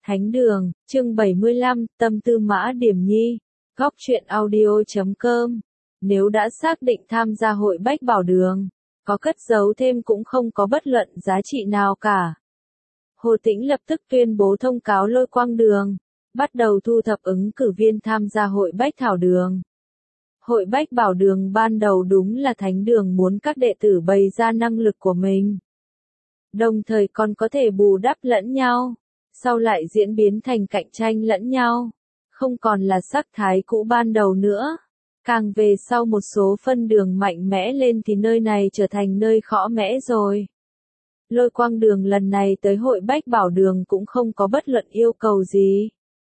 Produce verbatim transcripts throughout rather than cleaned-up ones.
Thánh đường, chương bảy mươi lăm, tâm tư Mã Điểm Nhi, góc truyện audio chấm com. Nếu đã xác định tham gia hội Bách Bảo Đường, có cất giấu thêm cũng không có bất luận giá trị nào cả. Hồ Tĩnh lập tức tuyên bố thông cáo Lôi Quang Đường, bắt đầu thu thập ứng cử viên tham gia hội Bách Thảo Đường. Hội Bách Bảo Đường ban đầu đúng là thánh đường muốn các đệ tử bày ra năng lực của mình, đồng thời còn có thể bù đắp lẫn nhau, sau lại diễn biến thành cạnh tranh lẫn nhau, không còn là sắc thái cũ ban đầu nữa. Càng về sau một số phân đường mạnh mẽ lên thì nơi này trở thành nơi khó mẽ rồi. Lôi Quang Đường lần này tới hội Bách Bảo Đường cũng không có bất luận yêu cầu gì.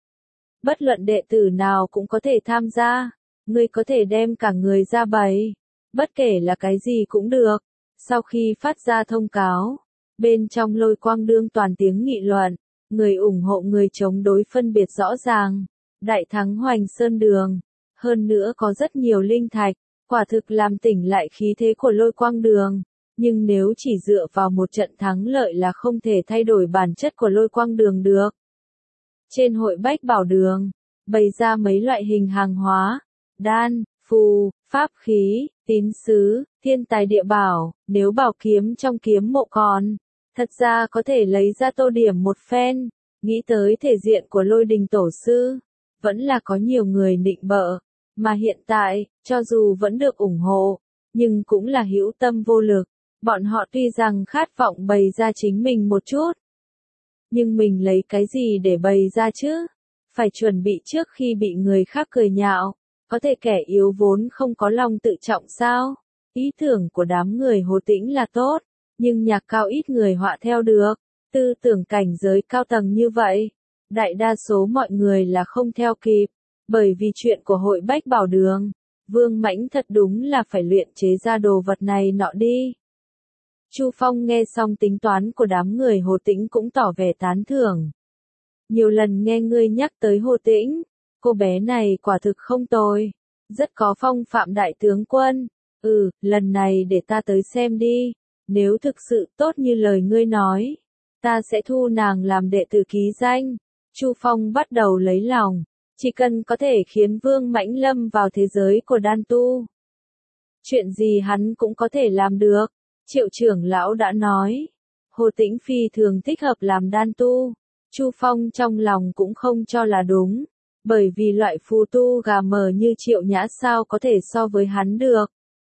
Bất luận đệ tử nào cũng có thể tham gia, ngươi có thể đem cả người ra bày, bất kể là cái gì cũng được. Sau khi phát ra thông cáo, bên trong Lôi Quang Đường toàn tiếng nghị luận, người ủng hộ người chống đối phân biệt rõ ràng. Đại thắng Hoành Sơn Đường, hơn nữa có rất nhiều linh thạch, quả thực làm tỉnh lại khí thế của Lôi Quang Đường. Nhưng nếu chỉ dựa vào một trận thắng lợi là không thể thay đổi bản chất của Lôi Quang Đường được. Trên hội Bách Bảo Đường, bày ra mấy loại hình hàng hóa, đan, phù, pháp khí, tín sứ, thiên tài địa bảo, nếu bảo kiếm trong kiếm mộ còn, thật ra có thể lấy ra tô điểm một phen. Nghĩ tới thể diện của Lôi Đình Tổ Sư, vẫn là có nhiều người nịnh bợ, mà hiện tại, cho dù vẫn được ủng hộ, nhưng cũng là hữu tâm vô lực. Bọn họ tuy rằng khát vọng bày ra chính mình một chút, nhưng mình lấy cái gì để bày ra chứ? Phải chuẩn bị trước khi bị người khác cười nhạo, có thể kẻ yếu vốn không có lòng tự trọng sao? Ý tưởng của đám người Hồ Tĩnh là tốt, nhưng nhạc cao ít người họa theo được, tư tưởng cảnh giới cao tầng như vậy, đại đa số mọi người là không theo kịp, bởi vì chuyện của hội Bách Bảo Đường, Vương Mãnh thật đúng là phải luyện chế ra đồ vật này nọ đi. Chu Phong nghe xong tính toán của đám người Hồ Tĩnh cũng tỏ vẻ tán thưởng. Nhiều lần nghe ngươi nhắc tới Hồ Tĩnh, cô bé này quả thực không tồi, rất có phong phạm đại tướng quân. Ừ, lần này để ta tới xem đi, nếu thực sự tốt như lời ngươi nói, ta sẽ thu nàng làm đệ tử ký danh. Chu Phong bắt đầu lấy lòng, chỉ cần có thể khiến Vương Mãnh lâm vào thế giới của đan tu, chuyện gì hắn cũng có thể làm được. Triệu trưởng lão đã nói, Hồ Tĩnh phi thường thích hợp làm đan tu. Chu Phong trong lòng cũng không cho là đúng, bởi vì loại phù tu gà mờ như Triệu Nhã sao có thể so với hắn được.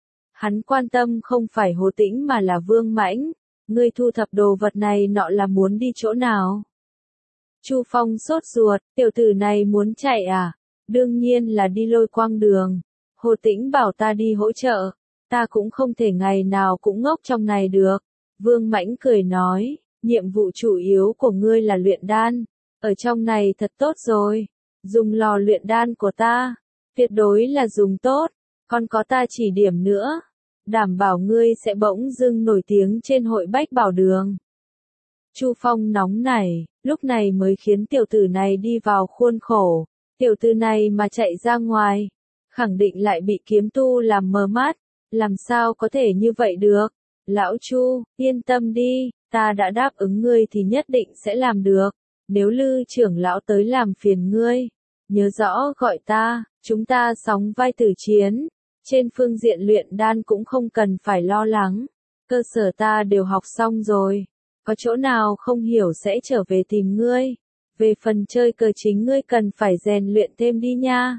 Hắn quan tâm không phải Hồ Tĩnh mà là Vương Mãnh, ngươi thu thập đồ vật này nọ là muốn đi chỗ nào? Chu Phong sốt ruột, tiểu tử này muốn chạy à? Đương nhiên là đi Lôi Quang Đường. Hồ Tĩnh bảo ta đi hỗ trợ, ta cũng không thể ngày nào cũng ngốc trong này được. Vương Mãnh cười nói, nhiệm vụ chủ yếu của ngươi là luyện đan, ở trong này thật tốt rồi, dùng lò luyện đan của ta, tuyệt đối là dùng tốt, còn có ta chỉ điểm nữa, đảm bảo ngươi sẽ bỗng dưng nổi tiếng trên hội Bách Bảo Đường. Chu Phong nóng nảy, lúc này mới khiến tiểu tử này đi vào khuôn khổ, tiểu tử này mà chạy ra ngoài, khẳng định lại bị kiếm tu làm mờ mắt, làm sao có thể như vậy được. Lão Chu, yên tâm đi, ta đã đáp ứng ngươi thì nhất định sẽ làm được, nếu Lư trưởng lão tới làm phiền ngươi, nhớ rõ gọi ta, chúng ta sóng vai tử chiến, trên phương diện luyện đan cũng không cần phải lo lắng, cơ sở ta đều học xong rồi, có chỗ nào không hiểu sẽ trở về tìm ngươi, về phần chơi cờ chính ngươi cần phải rèn luyện thêm đi nha.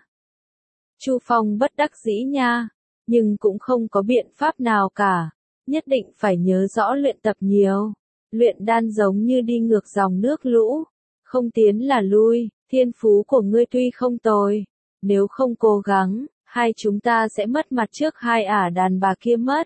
Chu Phong bất đắc dĩ nha, nhưng cũng không có biện pháp nào cả, nhất định phải nhớ rõ luyện tập nhiều, luyện đan giống như đi ngược dòng nước lũ, không tiến là lui, thiên phú của ngươi tuy không tồi, nếu không cố gắng, hai chúng ta sẽ mất mặt trước hai ả đàn bà kia mất.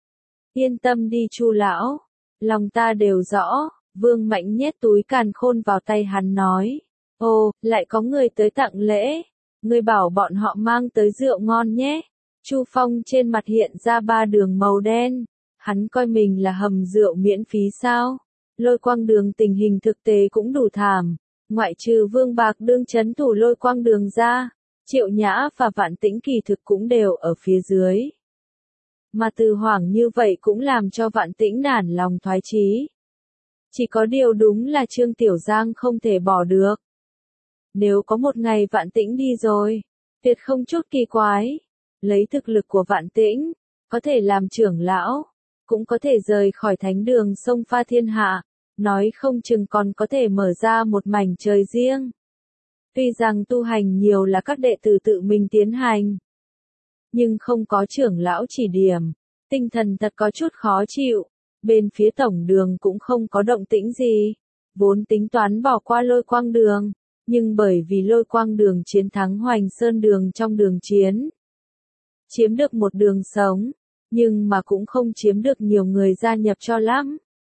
Yên tâm đi Chu lão, lòng ta đều rõ. Vương Mãnh nhét túi càn khôn vào tay hắn nói, ồ, lại có người tới tặng lễ, ngươi bảo bọn họ mang tới rượu ngon nhé. Chu Phong trên mặt hiện ra ba đường màu đen, hắn coi mình là hầm rượu miễn phí sao? Lôi Quang Đường tình hình thực tế cũng đủ thảm, ngoại trừ Vương Bạc đương chấn thủ Lôi Quang Đường ra, Triệu Nhã và Vạn Tĩnh kỳ thực cũng đều ở phía dưới. Mà Từ Hoảng như vậy cũng làm cho Vạn Tĩnh nản lòng thoái chí. Chỉ có điều đúng là Trương Tiểu Giang không thể bỏ được. Nếu có một ngày Vạn Tĩnh đi rồi, tuyệt không chút kỳ quái. Lấy thực lực của Vạn Tĩnh, có thể làm trưởng lão, cũng có thể rời khỏi thánh đường sông pha thiên hạ, nói không chừng còn có thể mở ra một mảnh trời riêng. Tuy rằng tu hành nhiều là các đệ tử tự mình tiến hành, nhưng không có trưởng lão chỉ điểm, tinh thần thật có chút khó chịu. Bên phía tổng đường cũng không có động tĩnh gì, vốn tính toán bỏ qua Lôi Quang Đường, nhưng bởi vì Lôi Quang Đường chiến thắng Hoành Sơn Đường trong đường chiến, chiếm được một đường sống, nhưng mà cũng không chiếm được nhiều người gia nhập cho lắm.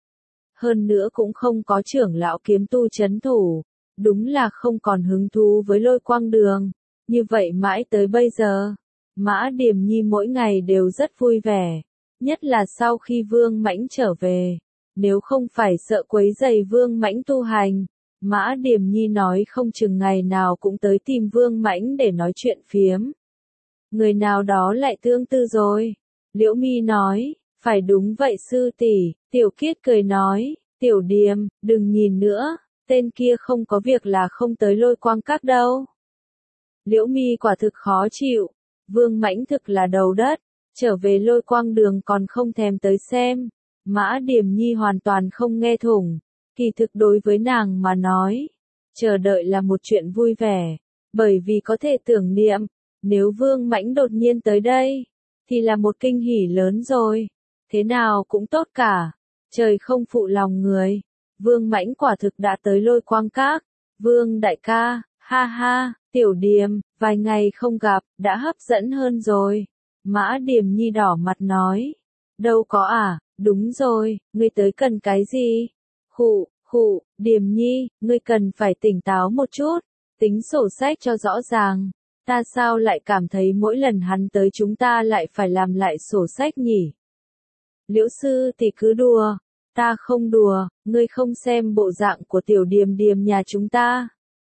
Hơn nữa cũng không có trưởng lão kiếm tu chấn thủ, đúng là không còn hứng thú với Lôi Quang Đường. Như vậy mãi tới bây giờ, Mã Điềm Nhi mỗi ngày đều rất vui vẻ, nhất là sau khi Vương Mãnh trở về. Nếu không phải sợ quấy rầy Vương Mãnh tu hành, Mã Điềm Nhi nói không chừng ngày nào cũng tới tìm Vương Mãnh để nói chuyện phiếm. Người nào đó lại tương tư rồi. Liễu Mi nói, phải đúng vậy sư tỷ. Tiểu Kiết cười nói, Tiểu Điềm, đừng nhìn nữa, tên kia không có việc là không tới Lôi Quang Các đâu. Liễu Mi quả thực khó chịu, Vương Mãnh thực là đầu đất, trở về Lôi Quang Đường còn không thèm tới xem. Mã Điềm Nhi hoàn toàn không nghe thủng, kỳ thực đối với nàng mà nói, chờ đợi là một chuyện vui vẻ, bởi vì có thể tưởng niệm, nếu Vương Mãnh đột nhiên tới đây, thì là một kinh hỉ lớn rồi, thế nào cũng tốt cả, trời không phụ lòng người. Vương Mãnh quả thực đã tới Lôi Quang Các. Vương đại ca, ha ha, Tiểu Điềm, vài ngày không gặp, đã hấp dẫn hơn rồi. Mã Điềm Nhi đỏ mặt nói, đâu có à, đúng rồi, ngươi tới cần cái gì? Khụ, khụ, Điềm Nhi, ngươi cần phải tỉnh táo một chút, tính sổ sách cho rõ ràng. Ta sao lại cảm thấy mỗi lần hắn tới chúng ta lại phải làm lại sổ sách nhỉ? Liễu sư thì cứ đùa, ta không đùa, ngươi không xem bộ dạng của Tiểu Điềm Điềm nhà chúng ta.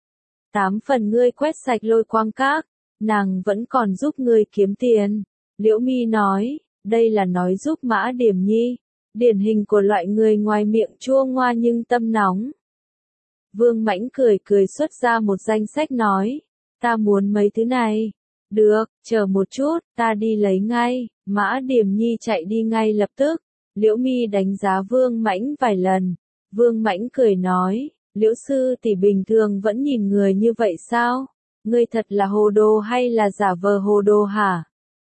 Tám phần ngươi quét sạch Lôi Quang Các, nàng vẫn còn giúp ngươi kiếm tiền. Liễu Mi nói, đây là nói giúp Mã Điềm Nhi, điển hình của loại người ngoài miệng chua ngoa nhưng tâm nóng. Vương Mãnh cười cười xuất ra một danh sách nói, ta muốn mấy thứ này. Được, chờ một chút, ta đi lấy ngay. Mã Điềm Nhi chạy đi ngay lập tức. Liễu Mi đánh giá Vương Mãnh vài lần. Vương Mãnh cười nói, Liễu sư tỷ bình thường vẫn nhìn người như vậy sao? Ngươi thật là hồ đồ hay là giả vờ hồ đồ hả?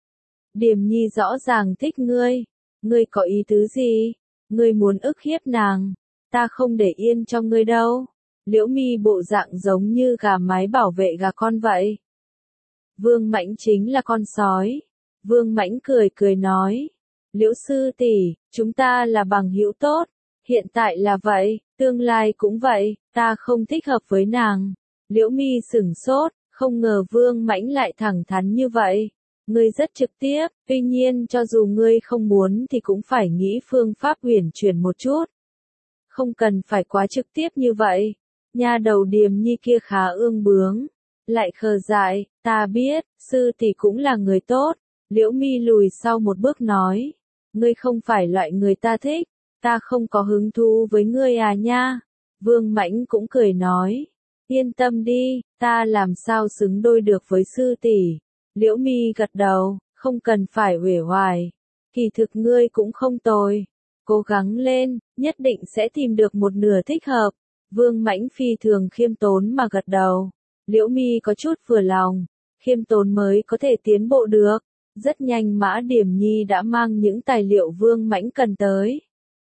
Điềm Nhi rõ ràng thích ngươi. Ngươi có ý tứ gì? Ngươi muốn ức hiếp nàng. Ta không để yên cho ngươi đâu. Liễu Mi bộ dạng giống như gà mái bảo vệ gà con vậy. Vương Mãnh chính là con sói. Vương Mãnh cười cười nói, Liễu sư tỷ, chúng ta là bằng hữu tốt, hiện tại là vậy, tương lai cũng vậy, ta không thích hợp với nàng. Liễu Mi sửng sốt, không ngờ Vương Mãnh lại thẳng thắn như vậy. Ngươi rất trực tiếp, tuy nhiên cho dù ngươi không muốn thì cũng phải nghĩ phương pháp uyển chuyển một chút. Không cần phải quá trực tiếp như vậy. Nha đầu Điềm Nhi kia khá ương bướng, lại khờ dại, ta biết, sư tỷ cũng là người tốt. Liễu Mi lùi sau một bước nói, ngươi không phải loại người ta thích, ta không có hứng thú với ngươi à nha. Vương Mãnh cũng cười nói, yên tâm đi, ta làm sao xứng đôi được với sư tỷ. Liễu Mi gật đầu, không cần phải uể oải, kỳ thực ngươi cũng không tồi, cố gắng lên, nhất định sẽ tìm được một nửa thích hợp. Vương Mãnh phi thường khiêm tốn mà gật đầu. Liễu Mi có chút vừa lòng, khiêm tốn mới có thể tiến bộ được. Rất nhanh Mã Điềm Nhi đã mang những tài liệu Vương Mãnh cần tới.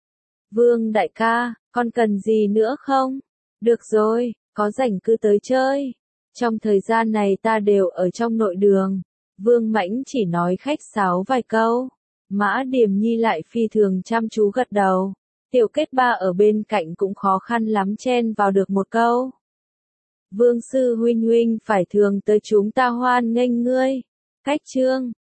Vương đại ca, con cần gì nữa không? Được rồi, có rảnh cứ tới chơi. Trong thời gian này ta đều ở trong nội đường. Vương Mãnh chỉ nói khách sáo vài câu. Mã Điềm Nhi lại phi thường chăm chú gật đầu. Tiểu Kết Ba ở bên cạnh cũng khó khăn lắm chen vào được một câu. Vương sư huynh huynh phải thường tới chúng ta hoan nghênh ngươi. Cách chương